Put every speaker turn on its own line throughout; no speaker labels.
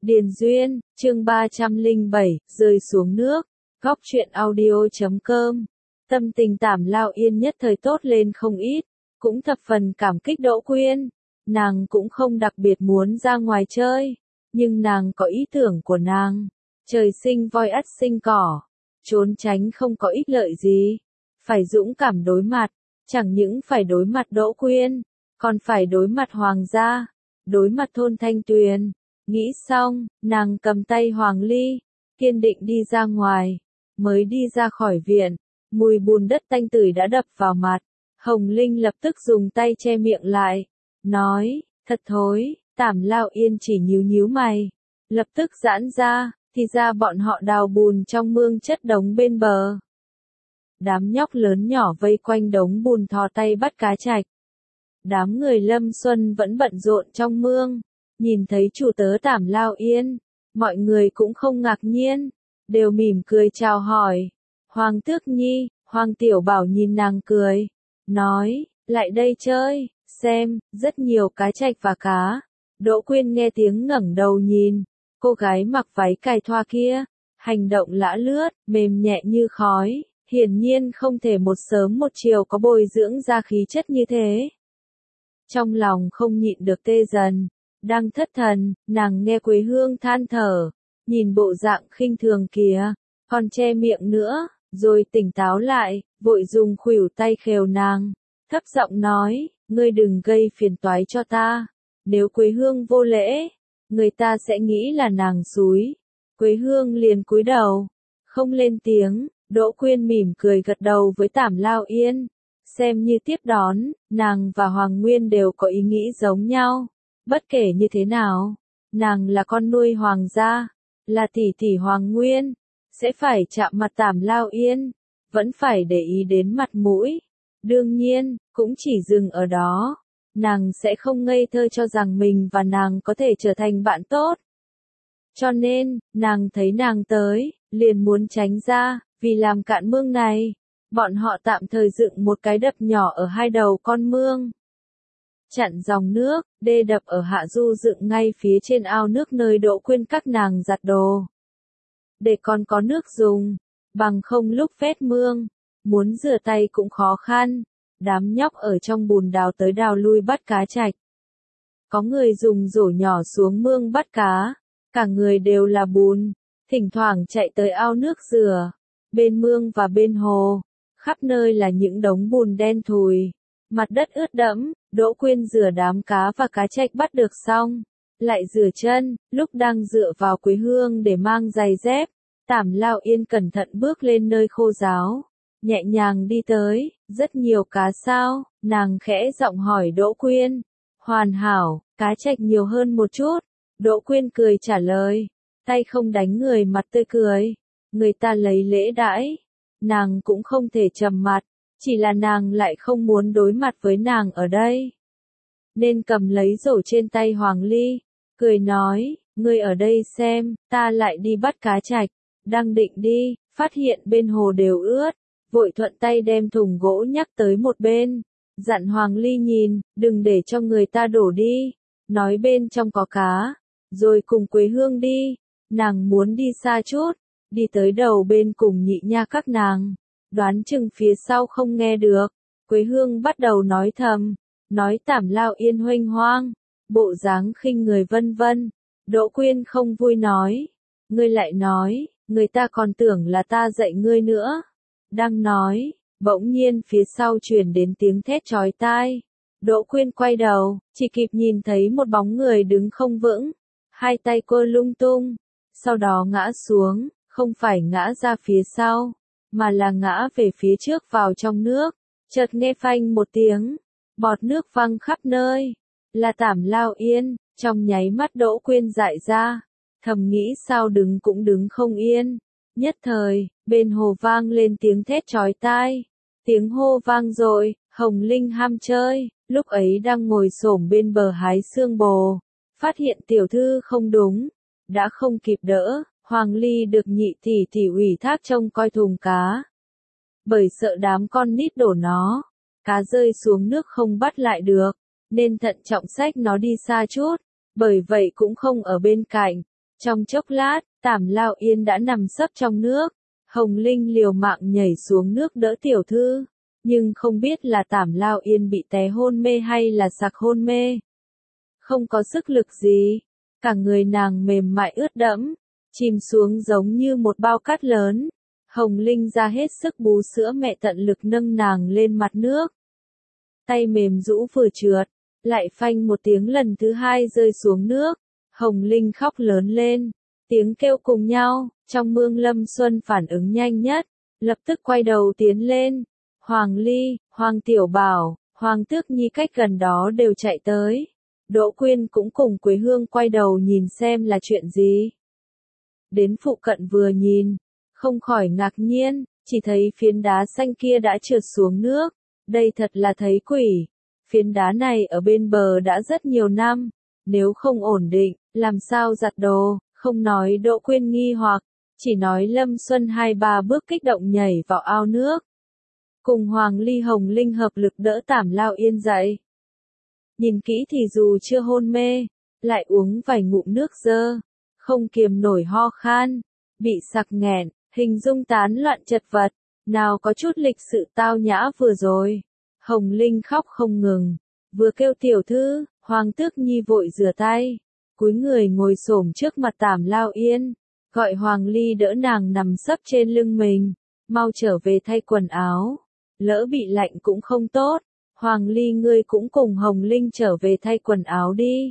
Điền Duyên, chương 307, rơi xuống nước, góc truyện audio.com. Tâm tình Tảm Lao Yên nhất thời tốt lên không ít, cũng thập phần cảm kích Đỗ Quyên. Nàng cũng không đặc biệt muốn ra ngoài chơi, nhưng nàng có ý tưởng của nàng. Trời sinh voi ắt sinh cỏ, trốn tránh không có ích lợi gì. Phải dũng cảm đối mặt, chẳng những phải đối mặt Đỗ Quyên, còn phải đối mặt Hoàng gia, đối mặt thôn Thanh Tuyền. Nghĩ xong, nàng cầm tay Hoàng Ly, kiên định đi ra ngoài. Mới đi ra khỏi viện, mùi bùn đất tanh tưởi đã đập vào mặt. Hồng Linh lập tức dùng tay che miệng lại, nói, thật thối. Tảm Lao Yên chỉ nhíu nhíu mày, lập tức giãn ra, thì ra bọn họ đào bùn trong mương chất đống bên bờ. Đám nhóc lớn nhỏ vây quanh đống bùn thò tay bắt cá trạch. Đám người Lâm Xuân vẫn bận rộn trong mương, nhìn thấy chủ tớ Tảm Lao Yên, mọi người cũng không ngạc nhiên, đều mỉm cười chào hỏi. Hoàng Tước Nhi, Hoàng Tiểu Bảo nhìn nàng cười, nói, lại đây chơi, xem, rất nhiều cá trạch và cá. Đỗ Quyên nghe tiếng ngẩng đầu nhìn, cô gái mặc váy cài thoa kia, hành động lả lướt, mềm nhẹ như khói, hiển nhiên không thể một sớm một chiều có bồi dưỡng ra khí chất như thế. Trong lòng không nhịn được tê dần, đang thất thần, nàng nghe Quế Hương than thở, nhìn bộ dạng khinh thường kìa, còn che miệng nữa, rồi tỉnh táo lại, vội dùng khuỷu tay khều nàng, thấp giọng nói, ngươi đừng gây phiền toái cho ta, nếu Quế Hương vô lễ, người ta sẽ nghĩ là nàng xúi. Quế Hương liền cúi đầu, không lên tiếng. Đỗ Quyên mỉm cười gật đầu với Tảm Lao Yên, xem như tiếp đón. Nàng và Hoàng Nguyên đều có ý nghĩ giống nhau. Bất kể như thế nào, nàng là con nuôi Hoàng gia, là tỷ tỷ Hoàng Nguyên, sẽ phải chạm mặt Tảm Lao Yên, vẫn phải để ý đến mặt mũi. Đương nhiên, cũng chỉ dừng ở đó. Nàng sẽ không ngây thơ cho rằng mình và nàng có thể trở thành bạn tốt. Cho nên, nàng thấy nàng tới, liền muốn tránh ra, vì làm cạn mương này. Bọn họ tạm thời dựng một cái đập nhỏ ở hai đầu con mương, chặn dòng nước. Đê đập ở hạ du dựng ngay phía trên ao nước nơi Đỗ Quyên các nàng giặt đồ, để còn có nước dùng, bằng không lúc vét mương, muốn rửa tay cũng khó khăn. Đám nhóc ở trong bùn đào tới đào lui bắt cá trạch. Có người dùng rổ nhỏ xuống mương bắt cá, cả người đều là bùn, thỉnh thoảng chạy tới ao nước rửa. Bên mương và bên hồ, khắp nơi là những đống bùn đen thùi, mặt đất ướt đẫm. Đỗ Quyên rửa đám cá và cá trạch bắt được xong, lại rửa chân. Lúc đang dựa vào Quế Hương để mang giày dép, Tảm Lao Yên cẩn thận bước lên nơi khô ráo, nhẹ nhàng đi tới. Rất nhiều cá sao? Nàng khẽ giọng hỏi Đỗ Quyên. Hoàn hảo, cá trạch nhiều hơn một chút. Đỗ Quyên cười trả lời, tay không đánh người mặt tươi cười. Người ta lấy lễ đãi, nàng cũng không thể trầm mặt, chỉ là nàng lại không muốn đối mặt với nàng ở đây. Nên cầm lấy rổ trên tay Hoàng Ly, cười nói, ngươi ở đây xem, ta lại đi bắt cá trạch. Đang định đi, phát hiện bên hồ đều ướt, vội thuận tay đem thùng gỗ nhắc tới một bên, dặn Hoàng Ly nhìn, đừng để cho người ta đổ đi, nói bên trong có cá, rồi cùng Quế Hương đi. Nàng muốn đi xa chút, đi tới đầu bên cùng Nhị Nha các nàng, đoán chừng phía sau không nghe được. Quế Hương bắt đầu nói thầm, nói Tảm Lao Yên huênh hoang, bộ dáng khinh người vân vân. Đỗ Quyên không vui nói, ngươi lại nói, người ta còn tưởng là ta dạy ngươi nữa. Đang nói, bỗng nhiên phía sau truyền đến tiếng thét chói tai. Đỗ Quyên quay đầu, chỉ kịp nhìn thấy một bóng người đứng không vững, hai tay cô lung tung, sau đó ngã xuống, không phải ngã ra phía sau, mà là ngã về phía trước vào trong nước. Chợt nghe phanh một tiếng, bọt nước văng khắp nơi, là Tảm Lao Yên. Trong nháy mắt Đỗ Quyên dại ra, thầm nghĩ sao đứng cũng đứng không yên. Nhất thời, bên hồ vang lên tiếng thét chói tai. Tiếng hô vang dội, Hồng Linh ham chơi, lúc ấy đang ngồi xổm bên bờ hái xương bồ, phát hiện tiểu thư không đúng, đã không kịp đỡ. Hoàng Ly được Nhị tỷ tỷ ủy thác trông coi thùng cá, bởi sợ đám con nít đổ nó, cá rơi xuống nước không bắt lại được, nên thận trọng xách nó đi xa chút, bởi vậy cũng không ở bên cạnh, Trong chốc lát, Tảm Lao Yên đã nằm sấp trong nước. Hồng Linh liều mạng nhảy xuống nước đỡ tiểu thư, nhưng không biết là Tảm Lao Yên bị té hôn mê hay là sặc hôn mê. Không có sức lực gì, cả người nàng mềm mại ướt đẫm, chìm xuống giống như một bao cát lớn. Hồng Linh ra hết sức bú sữa mẹ tận lực nâng nàng lên mặt nước. Tay mềm rũ vừa trượt, lại phanh một tiếng lần thứ hai rơi xuống nước. Hồng Linh khóc lớn lên, tiếng kêu cùng nhau, trong mương Lâm Xuân phản ứng nhanh nhất, lập tức quay đầu tiến lên. Hoàng Ly, Hoàng Tiểu Bảo, Hoàng Tước Nhi cách gần đó đều chạy tới. Đỗ Quyên cũng cùng Quế Hương quay đầu nhìn xem là chuyện gì. Đến phụ cận vừa nhìn, không khỏi ngạc nhiên, chỉ thấy phiến đá xanh kia đã trượt xuống nước. Đây thật là thấy quỷ. Phiến đá này ở bên bờ đã rất nhiều năm, nếu không ổn định, làm sao giặt đồ, không nói Đỗ Quyên nghi hoặc, chỉ nói Lâm Xuân 2-3 bước kích động nhảy vào ao nước. Cùng Hoàng Ly Hồng Linh hợp lực đỡ Tảm Lao Yên dậy. Nhìn kỹ thì dù chưa hôn mê, lại uống vài ngụm nước dơ, không kiềm nổi ho khan, bị sặc nghẹn, hình dung tán loạn chật vật, nào có chút lịch sự tao nhã vừa rồi. Hồng Linh khóc không ngừng, vừa kêu tiểu thư, Hoàng Tước Nhi vội rửa tay, cúi người ngồi xổm trước mặt Tảm Lao Yên, gọi Hoàng Ly đỡ nàng nằm sấp trên lưng mình, mau trở về thay quần áo, lỡ bị lạnh cũng không tốt. Hoàng Ly ngươi cũng cùng Hồng Linh trở về thay quần áo đi.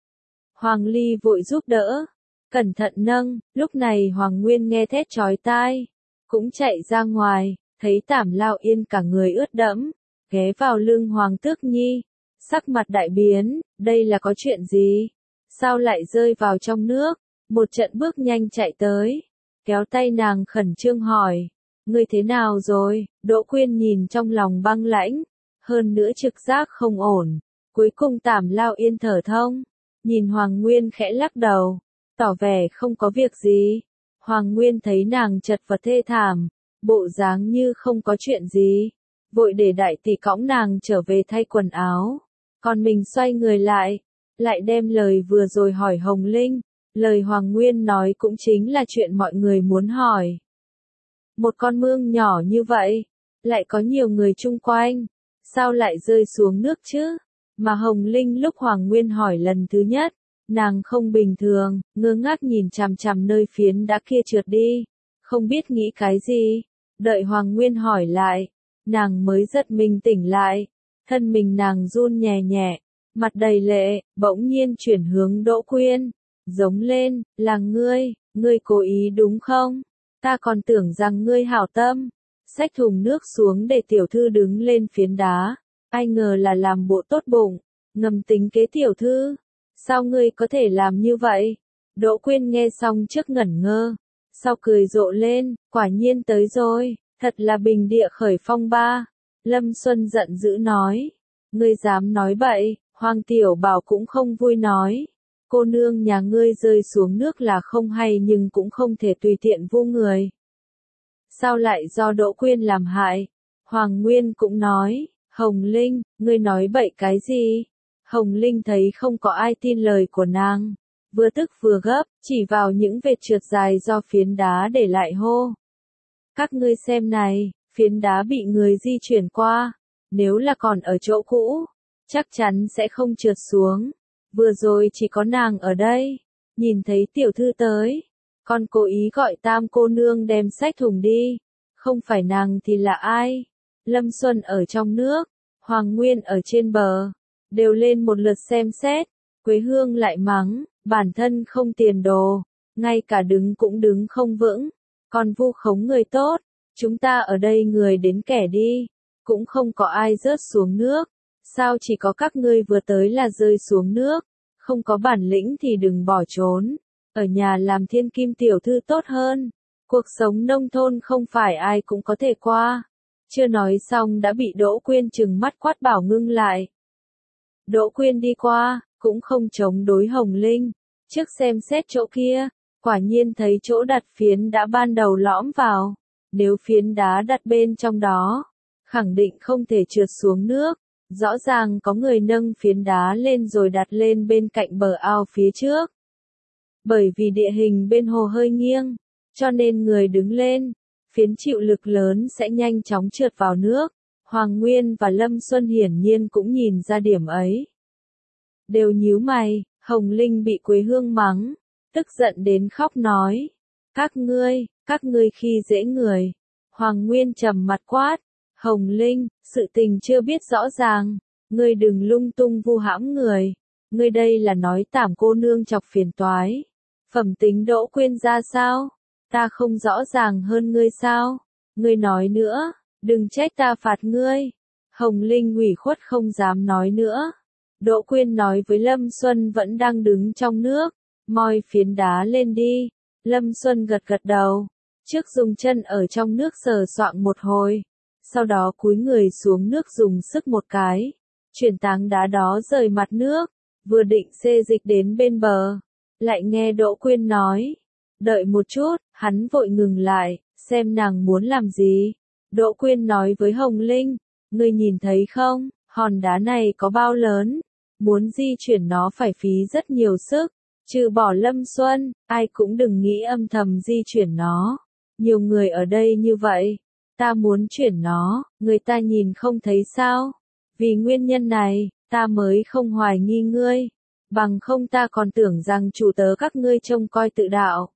Hoàng Ly vội giúp đỡ, cẩn thận nâng, lúc này Hoàng Nguyên nghe thét chói tai, cũng chạy ra ngoài, thấy Tảm Lao Yên cả người ướt đẫm, ghé vào lưng Hoàng Tước Nhi, sắc mặt đại biến, đây là có chuyện gì? Sao lại rơi vào trong nước? Một trận bước nhanh chạy tới, kéo tay nàng khẩn trương hỏi, ngươi thế nào rồi? Đỗ Quyên nhìn trong lòng băng lãnh, hơn nữa trực giác không ổn. Cuối cùng Tảm Lao Yên thở thông, nhìn Hoàng Nguyên khẽ lắc đầu, tỏ vẻ không có việc gì. Hoàng Nguyên thấy nàng chật vật thê thảm, bộ dáng như không có chuyện gì, vội để đại tỷ cõng nàng trở về thay quần áo, còn mình xoay người lại đem lời vừa rồi hỏi Hồng Linh. Lời Hoàng Nguyên nói cũng chính là chuyện mọi người muốn hỏi. Một con mương nhỏ như vậy, lại có nhiều người chung quanh, sao lại rơi xuống nước chứ? Mà Hồng Linh lúc Hoàng Nguyên hỏi lần thứ nhất, nàng không bình thường, ngơ ngác nhìn chằm chằm nơi phiến đá kia trượt đi, không biết nghĩ cái gì. Đợi Hoàng Nguyên hỏi lại, nàng mới giật mình tỉnh lại, thân mình nàng run nhẹ nhẹ, mặt đầy lệ, bỗng nhiên chuyển hướng Đỗ Quyên, giống lên, là ngươi cố ý đúng không? Ta còn tưởng rằng ngươi hảo tâm. Xách thùng nước xuống để tiểu thư đứng lên phiến đá, ai ngờ là làm bộ tốt bụng, ngầm tính kế tiểu thư. Sao ngươi có thể làm như vậy? Đỗ Quyên nghe xong trước ngẩn ngơ, sau cười rộ lên, quả nhiên tới rồi, thật là bình địa khởi phong ba. Lâm Xuân giận dữ nói, ngươi dám nói bậy. Hoàng Tiểu Bảo cũng không vui nói, cô nương nhà ngươi rơi xuống nước là không hay nhưng cũng không thể tùy tiện vu người. Sao lại do Đỗ Quyên làm hại? Hoàng Nguyên cũng nói, Hồng Linh, ngươi nói bậy cái gì? Hồng Linh thấy không có ai tin lời của nàng, vừa tức vừa gấp, chỉ vào những vệt trượt dài do phiến đá để lại hô. Các ngươi xem này, phiến đá bị người di chuyển qua, nếu là còn ở chỗ cũ, chắc chắn sẽ không trượt xuống. Vừa rồi chỉ có nàng ở đây, nhìn thấy tiểu thư tới, con cố ý gọi Tam cô nương đem xách thùng đi, không phải nàng thì là ai? Lâm Xuân ở trong nước, Hoàng Nguyên ở trên bờ, đều lên một lượt xem xét. Quế Hương lại mắng, bản thân không tiền đồ, ngay cả đứng cũng đứng không vững, còn vu khống người tốt. Chúng ta ở đây người đến kẻ đi, cũng không có ai rớt xuống nước. Sao chỉ có các ngươi vừa tới là rơi xuống nước? Không có bản lĩnh thì đừng bỏ trốn, ở nhà làm thiên kim tiểu thư tốt hơn. Cuộc sống nông thôn không phải ai cũng có thể qua. Chưa nói xong đã bị Đỗ Quyên trừng mắt quát bảo ngưng lại. Đỗ Quyên đi qua, cũng không chống đối Hồng Linh, trước xem xét chỗ kia, quả nhiên thấy chỗ đặt phiến đã ban đầu lõm vào. Nếu phiến đá đặt bên trong đó, khẳng định không thể trượt xuống nước. Rõ ràng có người nâng phiến đá lên rồi đặt lên bên cạnh bờ ao phía trước. Bởi vì địa hình bên hồ hơi nghiêng, cho nên người đứng lên, phiến chịu lực lớn sẽ nhanh chóng trượt vào nước. Hoàng Nguyên và Lâm Xuân hiển nhiên cũng nhìn ra điểm ấy. Đều nhíu mày, Hồng Linh bị Quế Hương mắng, tức giận đến khóc nói. Các ngươi khi dễ người. Hoàng Nguyên trầm mặt quát, Hồng Linh, sự tình chưa biết rõ ràng, ngươi đừng lung tung vu hãm người. Ngươi đây là nói Tảm cô nương chọc phiền toái. Phẩm tính Đỗ Quyên ra sao? Ta không rõ ràng hơn ngươi sao? Ngươi nói nữa, đừng trách ta phạt ngươi. Hồng Linh ủy khuất không dám nói nữa. Đỗ Quyên nói với Lâm Xuân vẫn đang đứng trong nước, moi phiến đá lên đi. Lâm Xuân gật gật đầu, trước dùng chân ở trong nước sờ soạng một hồi, sau đó cúi người xuống nước dùng sức một cái, chuyển tảng đá đó rời mặt nước, vừa định xê dịch đến bên bờ, lại nghe Đỗ Quyên nói, đợi một chút, hắn vội ngừng lại, xem nàng muốn làm gì. Đỗ Quyên nói với Hồng Linh, ngươi nhìn thấy không, hòn đá này có bao lớn, muốn di chuyển nó phải phí rất nhiều sức, trừ bỏ Lâm Xuân, ai cũng đừng nghĩ âm thầm di chuyển nó. Nhiều người ở đây như vậy, ta muốn chuyển nó, người ta nhìn không thấy sao? Vì nguyên nhân này, ta mới không hoài nghi ngươi, bằng không ta còn tưởng rằng chủ tớ các ngươi trông coi tự đạo.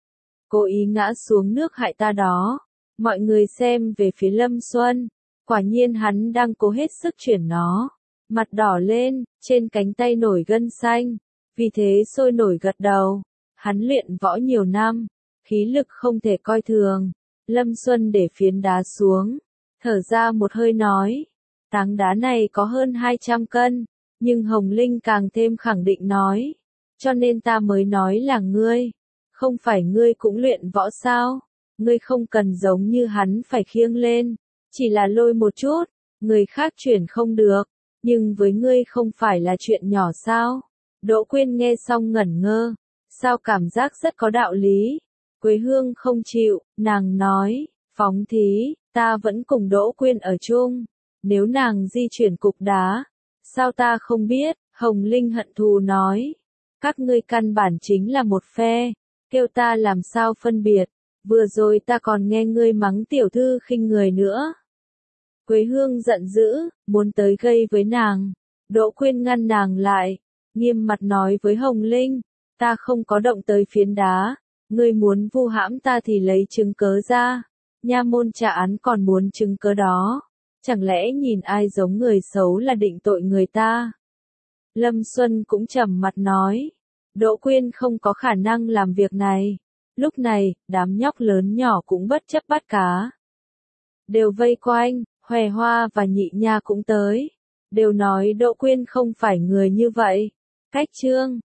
Cố ý ngã xuống nước hại ta đó. Mọi người xem về phía Lâm Xuân, quả nhiên hắn đang cố hết sức chuyển nó. Mặt đỏ lên, trên cánh tay nổi gân xanh, vì thế sôi nổi gật đầu. Hắn luyện võ nhiều năm, khí lực không thể coi thường. Lâm Xuân để phiến đá xuống, thở ra một hơi nói, tảng đá này có hơn 200 cân, nhưng Hồng Linh càng thêm khẳng định nói, cho nên ta mới nói là ngươi, không phải ngươi cũng luyện võ sao, ngươi không cần giống như hắn phải khiêng lên, chỉ là lôi một chút, người khác chuyển không được, nhưng với ngươi không phải là chuyện nhỏ sao. Đỗ Quyên nghe xong ngẩn ngơ, sao cảm giác rất có đạo lý. Quế Hương không chịu, nàng nói, phóng thí, ta vẫn cùng Đỗ Quyên ở chung, nếu nàng di chuyển cục đá, sao ta không biết. Hồng Linh hận thù nói, các ngươi căn bản chính là một phe, kêu ta làm sao phân biệt, vừa rồi ta còn nghe ngươi mắng tiểu thư khinh người nữa. Quế Hương giận dữ, muốn tới gây với nàng. Đỗ Quyên ngăn nàng lại, nghiêm mặt nói với Hồng Linh, ta không có động tới phiến đá, ngươi muốn vu hãm ta thì lấy chứng cớ ra. Nha môn trả án còn muốn chứng cớ đó, chẳng lẽ nhìn ai giống người xấu là định tội người ta. Lâm Xuân cũng trầm mặt nói, Đỗ Quyên không có khả năng làm việc này. Lúc này, đám nhóc lớn nhỏ cũng bất chấp bắt cá, đều vây quanh. Hòe Hoa và Nhị Nha cũng tới, đều nói Đỗ Quyên không phải người như vậy. Cách chương